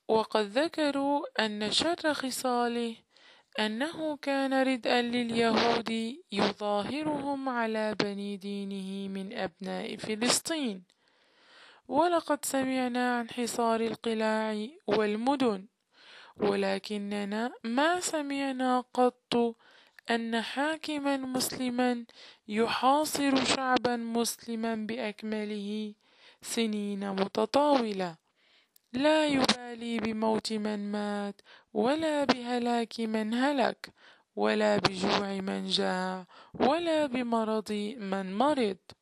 وقد ذكروا أن شر خصاله أنه كان ردءا لليهود يظاهرهم على بني دينه من أبناء فلسطين. ولقد سمعنا عن حصار القلاع والمدن، ولكننا ما سمعنا قط أن حاكما مسلما يحاصر شعبا مسلما بأكمله سنين متطاولة، لا يبالي بموت من مات، ولا بهلاك من هلك، ولا بجوع من جاع، ولا بمرض من مرض.